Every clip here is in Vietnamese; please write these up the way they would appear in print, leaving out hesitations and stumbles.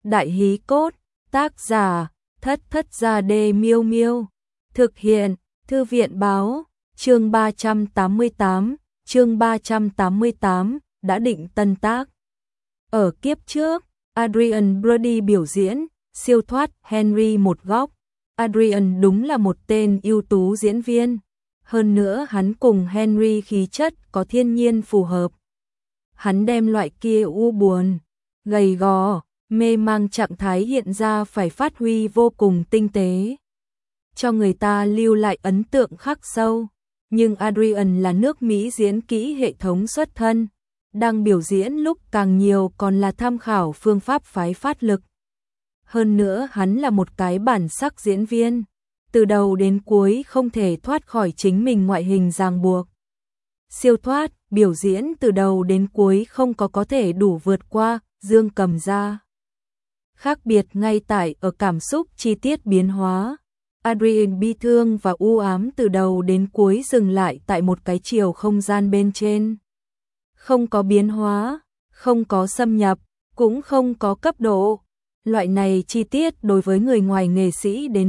Đại hí cốt, tác giả, Thất Thất Gia Đê Miêu Miêu. Thực hiện, Thư viện báo, chương 388, chương 388, đã định tân tác. Ở kiếp trước, Adrian Brody biểu diễn, siêu thoát Henry một góc. Adrian đúng là một tên ưu tú diễn viên. Hơn nữa hắn cùng Henry khí chất có thiên nhiên phù hợp. Hắn đem loại kia u buồn, gầy gò, mê mang trạng thái hiện ra phải phát huy vô cùng tinh tế, cho người ta lưu lại ấn tượng khắc sâu. Nhưng Adrian là nước Mỹ diễn kỹ hệ thống xuất thân, đang biểu diễn lúc càng nhiều còn là tham khảo phương pháp phái phát lực. Hơn nữa hắn là một cái bản sắc diễn viên, từ đầu đến cuối không thể thoát khỏi chính mình ngoại hình ràng buộc. Siêu thoát, biểu diễn từ đầu đến cuối không có thể đủ vượt qua, dương cầm ra. Khác biệt ngay tại ở cảm xúc chi tiết biến hóa. Adrian bi thương và u ám từ đầu đến cuối dừng lại tại một cái chiều không gian bên trên. Không có biến hóa, không có xâm nhập, cũng không có cấp độ. Loại này chi tiết đối với người ngoài nghệ sĩ đến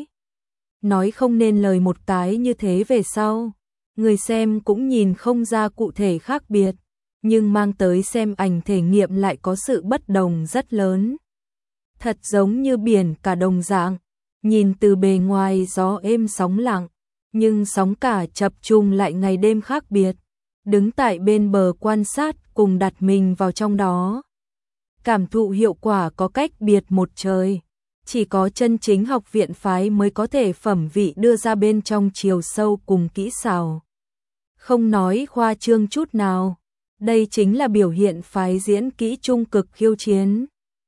nói không nên lời một cái như thế về sau. Người xem cũng nhìn không ra cụ thể khác biệt, nhưng mang tới xem ảnh thể nghiệm lại có sự bất đồng rất lớn. Thật giống như biển cả đồng dạng, nhìn từ bề ngoài gió êm sóng lặng, nhưng sóng cả chập trùng lại ngày đêm khác biệt. Đứng tại bên bờ quan sát cùng đặt mình vào trong đó. Cảm thụ hiệu quả có cách biệt một trời. Chỉ có chân chính học viện phái mới có thể phẩm vị đưa ra bên trong chiều sâu cùng kỹ xảo. Không nói khoa trương chút nào, đây chính là biểu hiện phái diễn kỹ trung cực khiêu chiến.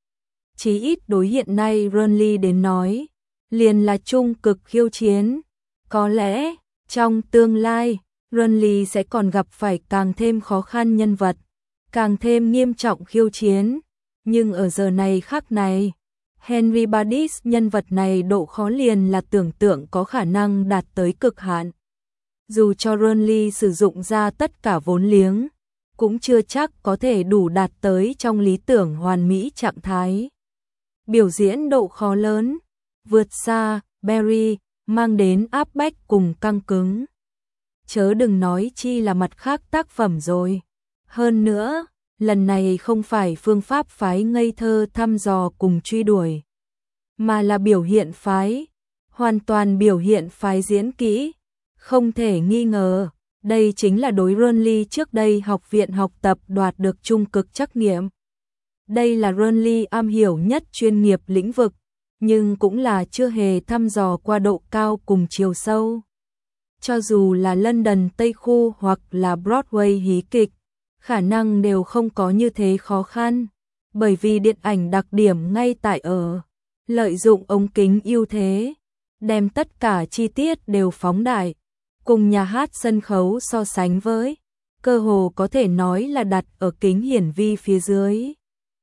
Chí ít đối hiện nay Renly đến nói, liền là trung cực khiêu chiến. Có lẽ, trong tương lai, Renly sẽ còn gặp phải càng thêm khó khăn nhân vật, càng thêm nghiêm trọng khiêu chiến. Nhưng ở giờ này khắc này, Henry Badis nhân vật này độ khó liền là tưởng tượng có khả năng đạt tới cực hạn. Dù cho Renly sử dụng ra tất cả vốn liếng, cũng chưa chắc có thể đủ đạt tới trong lý tưởng hoàn mỹ trạng thái. Biểu diễn độ khó lớn, vượt xa, Barry, mang đến áp bách cùng căng cứng. Chớ đừng nói chi là mặt khác tác phẩm rồi. Hơn nữa, lần này không phải phương pháp phái ngây thơ thăm dò cùng truy đuổi, mà là biểu hiện phái, hoàn toàn biểu hiện phái diễn kỹ. Không thể nghi ngờ, đây chính là đối Renly trước đây học viện học tập đoạt được trung cực trắc nghiệm. Đây là Renly am hiểu nhất chuyên nghiệp lĩnh vực, nhưng cũng là chưa hề thăm dò qua độ cao cùng chiều sâu. Cho dù là London Tây Khu hoặc là Broadway hí kịch, khả năng đều không có như thế khó khăn, bởi vì điện ảnh đặc điểm ngay tại ở lợi dụng ống kính ưu thế, đem tất cả chi tiết đều phóng đại, cùng nhà hát sân khấu so sánh với, cơ hồ có thể nói là đặt ở kính hiển vi phía dưới.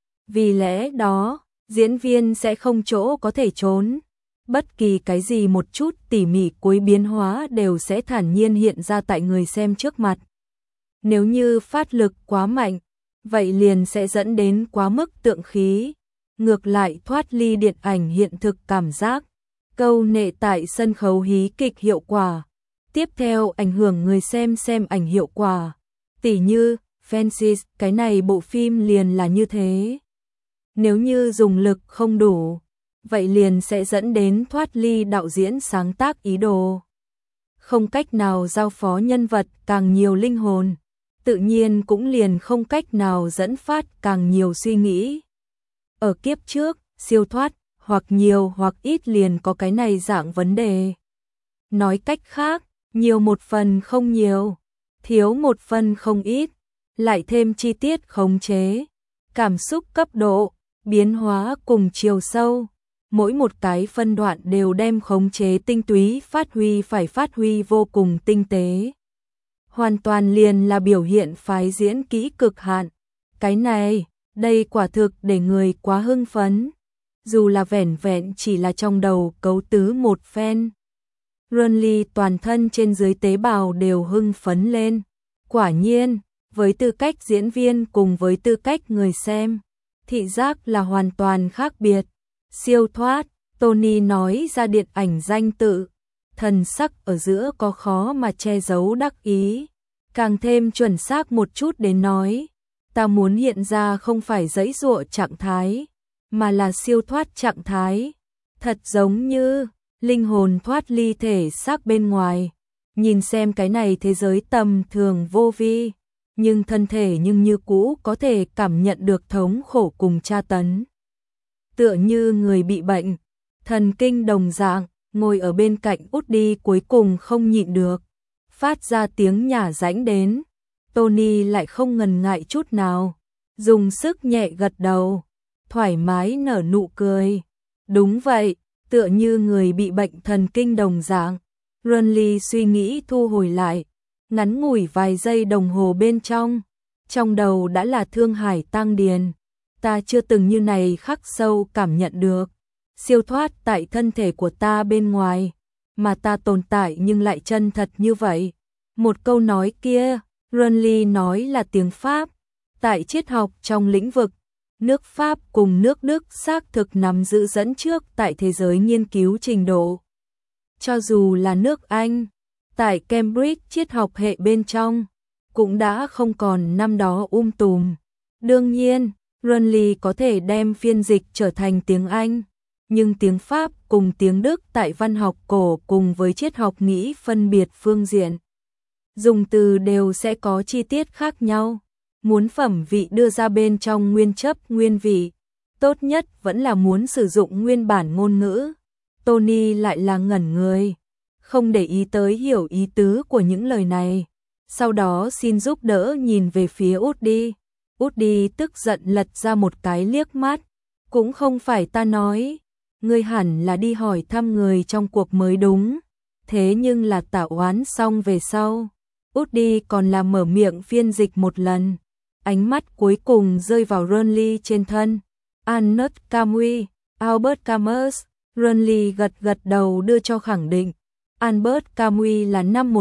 Vì lẽ đó, diễn viên sẽ không chỗ có thể trốn, bất kỳ cái gì một chút tỉ mỉ cuối biến hóa đều sẽ thản nhiên hiện ra tại người xem trước mặt. Nếu như phát lực quá mạnh, vậy liền sẽ dẫn đến quá mức tượng khí, ngược lại thoát ly điện ảnh hiện thực cảm giác, câu nệ tại sân khấu hí kịch hiệu quả. Tiếp theo ảnh hưởng người xem ảnh hiệu quả. Tỉ như, Fences, cái này bộ phim liền là như thế. Nếu như dùng lực không đủ, vậy liền sẽ dẫn đến thoát ly đạo diễn sáng tác ý đồ. Không cách nào giao phó nhân vật càng nhiều linh hồn, tự nhiên cũng liền không cách nào dẫn phát càng nhiều suy nghĩ. Ở kiếp trước, siêu thoát, hoặc nhiều hoặc ít liền có cái này dạng vấn đề. Nói cách khác, nhiều một phần không nhiều, thiếu một phần không ít, lại thêm chi tiết khống chế, cảm xúc cấp độ, biến hóa cùng chiều sâu. Mỗi một cái phân đoạn đều đem khống chế tinh túy phải phát huy vô cùng tinh tế. Hoàn toàn liền là biểu hiện phái diễn kỹ cực hạn. Cái này, đây quả thực để người quá hưng phấn. Dù là vẻn vẹn chỉ là trong đầu cấu tứ một phen. Renly toàn thân trên dưới tế bào đều hưng phấn lên. Quả nhiên, với tư cách diễn viên cùng với tư cách người xem, thị giác là hoàn toàn khác biệt. Siêu thoát, Tony nói ra điện ảnh danh tự, thần sắc ở giữa có khó mà che giấu đắc ý, càng thêm chuẩn xác một chút đến nói, ta muốn hiện ra không phải giãy giụa trạng thái, mà là siêu thoát trạng thái, thật giống như linh hồn thoát ly thể xác bên ngoài. Nhìn xem cái này thế giới tầm thường vô vi, nhưng thân thể nhưng như cũ có thể cảm nhận được thống khổ cùng tra tấn. Tựa như người bị bệnh, thần kinh đồng dạng, ngồi ở bên cạnh Woody cuối cùng không nhịn được, phát ra tiếng nhả rãnh đến. Tony lại không ngần ngại chút nào, dùng sức nhẹ gật đầu, thoải mái nở nụ cười. Đúng vậy, tựa như người bị bệnh thần kinh đồng dạng. Renly suy nghĩ thu hồi lại, ngắn ngủi vài giây đồng hồ bên trong đầu đã là thương hải tang điền. Ta chưa từng như này khắc sâu cảm nhận được siêu thoát tại thân thể của ta bên ngoài, mà ta tồn tại nhưng lại chân thật như vậy. Một câu nói kia, Renly nói là tiếng Pháp. Tại triết học trong lĩnh vực, nước Pháp cùng nước Đức xác thực nắm giữ dẫn trước tại thế giới nghiên cứu trình độ. Cho dù là nước Anh, tại Cambridge triết học hệ bên trong, cũng đã không còn năm đó tùm. Đương nhiên, Renly có thể đem phiên dịch trở thành tiếng Anh, nhưng tiếng Pháp cùng tiếng Đức tại văn học cổ cùng với triết học nghĩ phân biệt phương diện. Dùng từ đều sẽ có chi tiết khác nhau. Muốn phẩm vị đưa ra bên trong nguyên chấp nguyên vị, tốt nhất vẫn là muốn sử dụng nguyên bản ngôn ngữ. Tony lại là ngẩn người, không để ý tới hiểu ý tứ của những lời này. Sau đó xin giúp đỡ nhìn về phía Woody. Woody tức giận lật ra một cái liếc mắt. Cũng không phải ta nói, ngươi hẳn là đi hỏi thăm người trong cuộc mới đúng. Thế nhưng là tạo oán xong về sau, Woody còn là mở miệng phiên dịch một lần. Ánh mắt cuối cùng rơi vào Renly trên thân. Albert Camus, Albert Camus. Renly gật đầu đưa cho khẳng định. Albert Camus là năm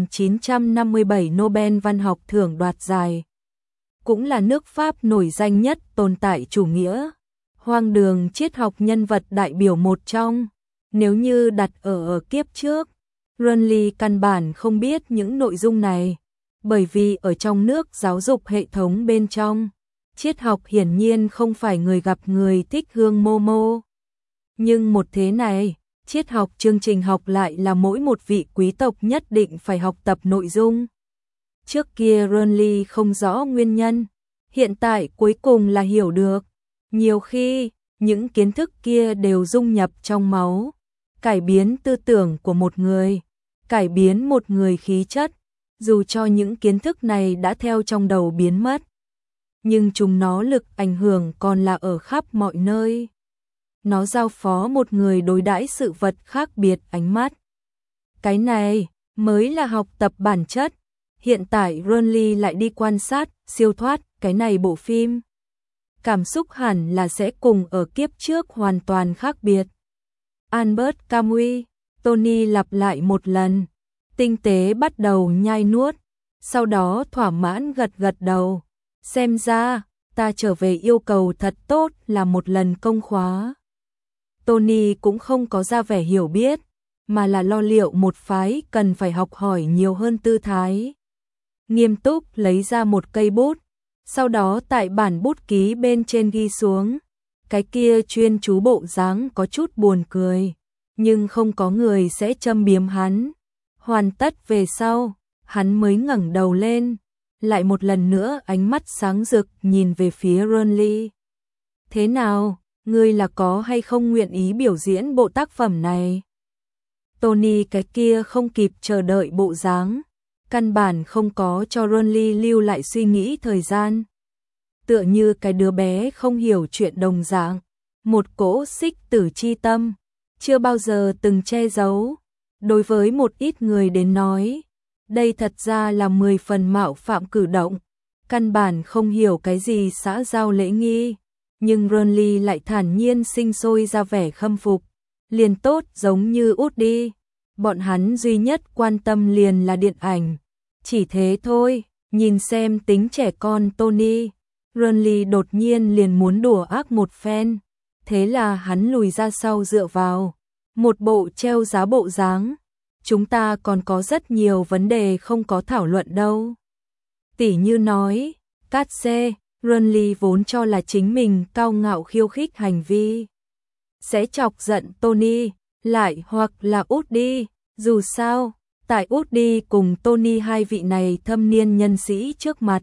1957 Nobel văn học thưởng đoạt giải. Cũng là nước Pháp nổi danh nhất tồn tại chủ nghĩa. Hoang đường triết học nhân vật đại biểu một trong. Nếu như đặt ở kiếp trước, Renly căn bản không biết những nội dung này. Bởi vì ở trong nước giáo dục hệ thống bên trong, triết học hiển nhiên không phải người gặp người thích hương Momo. Nhưng một thế này, triết học chương trình học lại là mỗi một vị quý tộc nhất định phải học tập nội dung. Trước kia Renly không rõ nguyên nhân, hiện tại cuối cùng là hiểu được. Nhiều khi, những kiến thức kia đều dung nhập trong máu, cải biến tư tưởng của một người, cải biến một người khí chất. Dù cho những kiến thức này đã theo trong đầu biến mất, nhưng chúng nó lực ảnh hưởng còn là ở khắp mọi nơi. Nó giao phó một người đối đãi sự vật khác biệt ánh mắt. Cái này mới là học tập bản chất. Hiện tại Renly lại đi quan sát, siêu thoát, cái này bộ phim. Cảm xúc hẳn là sẽ cùng ở kiếp trước hoàn toàn khác biệt. Albert Camus, Tony lặp lại một lần. Tinh tế bắt đầu nhai nuốt, sau đó thỏa mãn gật đầu. Xem ra, ta trở về yêu cầu thật tốt là một lần công khóa. Tony cũng không có ra vẻ hiểu biết, mà là lo liệu một phái cần phải học hỏi nhiều hơn tư thái. Nghiêm túc lấy ra một cây bút, sau đó tại bản bút ký bên trên ghi xuống. Cái kia chuyên chú bộ dáng có chút buồn cười, nhưng không có người sẽ châm biếm hắn. Hoàn tất về sau, hắn mới ngẩng đầu lên, lại một lần nữa ánh mắt sáng rực nhìn về phía Renly. Thế nào, ngươi là có hay không nguyện ý biểu diễn bộ tác phẩm này? Tony cái kia không kịp chờ đợi bộ dáng, căn bản không có cho Renly lưu lại suy nghĩ thời gian. Tựa như cái đứa bé không hiểu chuyện đồng dạng, một cỗ xích tử chi tâm, chưa bao giờ từng che giấu. Đối với một ít người đến nói, đây thật ra là 10 phần mạo phạm cử động, căn bản không hiểu cái gì xã giao lễ nghi, nhưng Renly lại thản nhiên sinh sôi ra vẻ khâm phục, liền tốt giống như Woody, bọn hắn duy nhất quan tâm liền là điện ảnh, chỉ thế thôi. Nhìn xem tính trẻ con Tony, Renly đột nhiên liền muốn đùa ác một phen, thế là hắn lùi ra sau dựa vào một bộ treo giá bộ dáng. Chúng ta còn có rất nhiều vấn đề không có thảo luận đâu. Tỉ như nói, Cát Xê, Renly vốn cho là chính mình cao ngạo khiêu khích hành vi sẽ chọc giận Tony, lại hoặc là Woody, dù sao, tại Woody cùng Tony hai vị này thâm niên nhân sĩ trước mặt.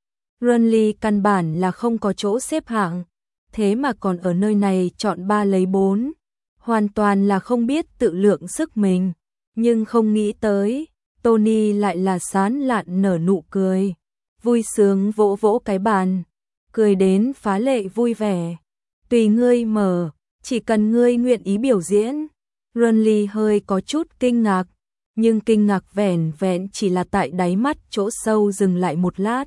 Renly căn bản là không có chỗ xếp hạng, thế mà còn ở nơi này chọn 3 lấy 4, hoàn toàn là không biết tự lượng sức mình, nhưng không nghĩ tới, Tony lại là sán lạn nở nụ cười, vui sướng vỗ vỗ cái bàn, cười đến phá lệ vui vẻ. Tùy ngươi mở, chỉ cần ngươi nguyện ý biểu diễn. Renly hơi có chút kinh ngạc, nhưng kinh ngạc vẻn vẹn chỉ là tại đáy mắt chỗ sâu dừng lại một lát.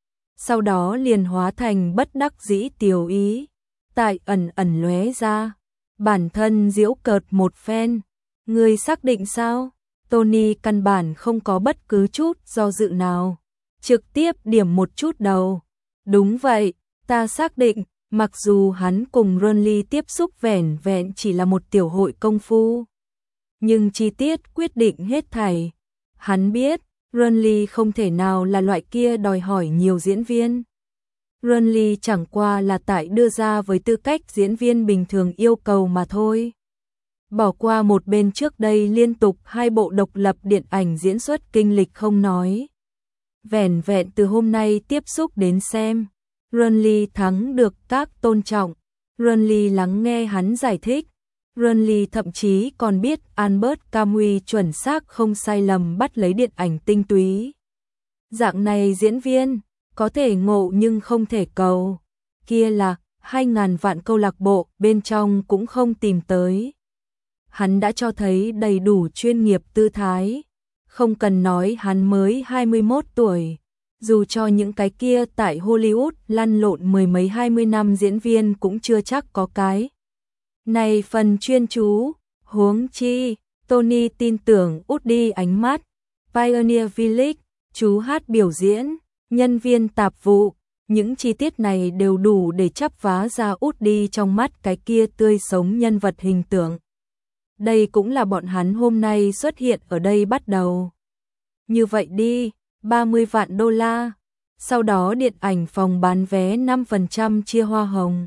Sau đó liền hóa thành bất đắc dĩ tiều ý, tại ẩn ẩn lóe ra, bản thân giễu cợt một phen. Ngươi xác định sao? Tony căn bản không có bất cứ chút do dự nào, trực tiếp điểm một chút đầu. Đúng vậy, ta xác định, mặc dù hắn cùng Renly tiếp xúc vẻn vẹn chỉ là một tiểu hội công phu, nhưng chi tiết quyết định hết thảy. Hắn biết, Renly không thể nào là loại kia đòi hỏi nhiều diễn viên. Renly chẳng qua là tại đưa ra với tư cách diễn viên bình thường yêu cầu mà thôi. Bỏ qua một bên trước đây liên tục 2 bộ độc lập điện ảnh diễn xuất kinh lịch không nói. Vẻn vẹn từ hôm nay tiếp xúc đến xem, Renly thắng được các tôn trọng. Renly lắng nghe hắn giải thích. Renly thậm chí còn biết Albert Camus chuẩn xác không sai lầm bắt lấy điện ảnh tinh túy. Dạng này diễn viên, có thể ngộ nhưng không thể cầu. Kia là 2.000 vạn câu lạc bộ bên trong cũng không tìm tới. Hắn đã cho thấy đầy đủ chuyên nghiệp tư thái. Không cần nói hắn mới 21 tuổi. Dù cho những cái kia tại Hollywood lăn lộn mười mấy 20 năm diễn viên cũng chưa chắc có cái này phần chuyên chú. Huống chi, Tony tin tưởng Woody ánh mắt, Pioneer Village, chú hát biểu diễn, nhân viên tạp vụ, những chi tiết này đều đủ để chắp vá ra Woody trong mắt cái kia tươi sống nhân vật hình tượng. Đây cũng là bọn hắn hôm nay xuất hiện ở đây bắt đầu. Như vậy đi, 30 vạn đô la, sau đó điện ảnh phòng bán vé 5% chia hoa hồng.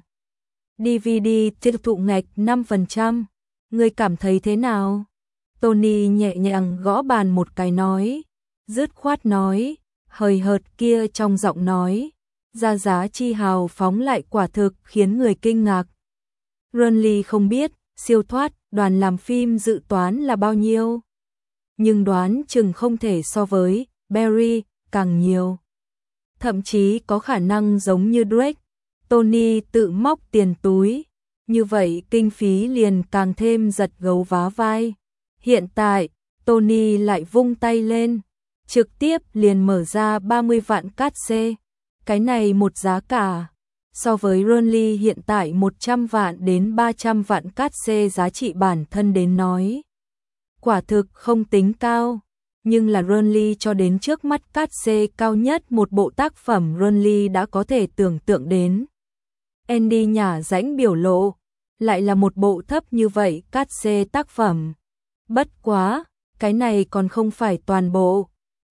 DVD tiêu thụ ngạch 5%, ngươi cảm thấy thế nào? Tony nhẹ nhàng gõ bàn một cái nói, dứt khoát nói, hời hợt kia trong giọng nói, ra giá chi hào phóng lại quả thực khiến người kinh ngạc. Renly không biết, siêu thoát, đoàn làm phim dự toán là bao nhiêu, nhưng đoán chừng không thể so với Barry, càng nhiều. Thậm chí có khả năng giống như Drake, Tony tự móc tiền túi, như vậy kinh phí liền càng thêm giật gấu vá vai. Hiện tại, Tony lại vung tay lên, trực tiếp liền mở ra 30 vạn cát xê. Cái này một giá cả, so với Renly hiện tại 100 vạn đến 300 vạn cát xê giá trị bản thân đến nói. Quả thực không tính cao, nhưng là Renly cho đến trước mắt cát xê cao nhất một bộ tác phẩm Renly đã có thể tưởng tượng đến. Andy nhả rãnh biểu lộ, lại là một bộ thấp như vậy cát xê tác phẩm. Bất quá, cái này còn không phải toàn bộ,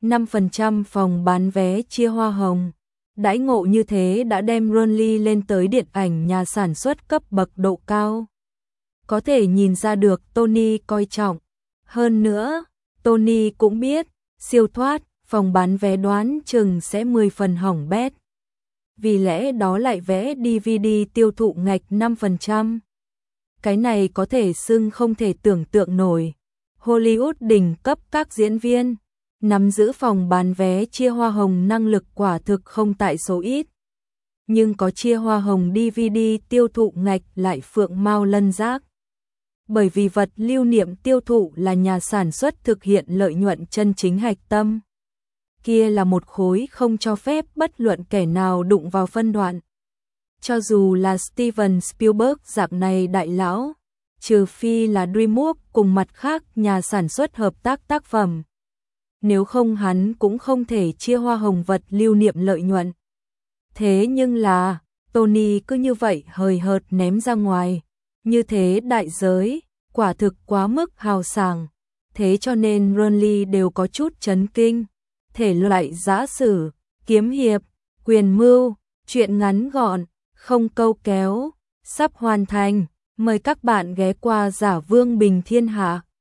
5% phòng bán vé chia hoa hồng. Đãi ngộ như thế đã đem Renly lên tới điện ảnh nhà sản xuất cấp bậc độ cao. Có thể nhìn ra được Tony coi trọng. Hơn nữa, Tony cũng biết, siêu thoát, phòng bán vé đoán chừng sẽ 10 phần hỏng bét. Vì lẽ đó lại vẽ DVD tiêu thụ ngạch 5%. Cái này có thể xưng không thể tưởng tượng nổi. Hollywood đỉnh cấp các diễn viên, nắm giữ phòng bán vé chia hoa hồng năng lực quả thực không tại số ít. Nhưng có chia hoa hồng DVD tiêu thụ ngạch lại phượng mao lân giác. Bởi vì vật lưu niệm tiêu thụ là nhà sản xuất thực hiện lợi nhuận chân chính hạch tâm. Kia là một khối không cho phép bất luận kẻ nào đụng vào phân đoạn. Cho dù là Steven Spielberg dạng này đại lão, trừ phi là DreamWorks cùng mặt khác nhà sản xuất hợp tác tác phẩm. Nếu không hắn cũng không thể chia hoa hồng vật lưu niệm lợi nhuận. Thế nhưng là, Tony cứ như vậy hời hợt ném ra ngoài. Như thế đại giới, quả thực quá mức hào sảng. Thế cho nên Renly đều có chút chấn kinh. Thể loại giã sử, kiếm hiệp, quyền mưu, truyện ngắn gọn, không câu kéo, sắp hoàn thành. Mời các bạn ghé qua Giả Vương Bình Thiên Hạ.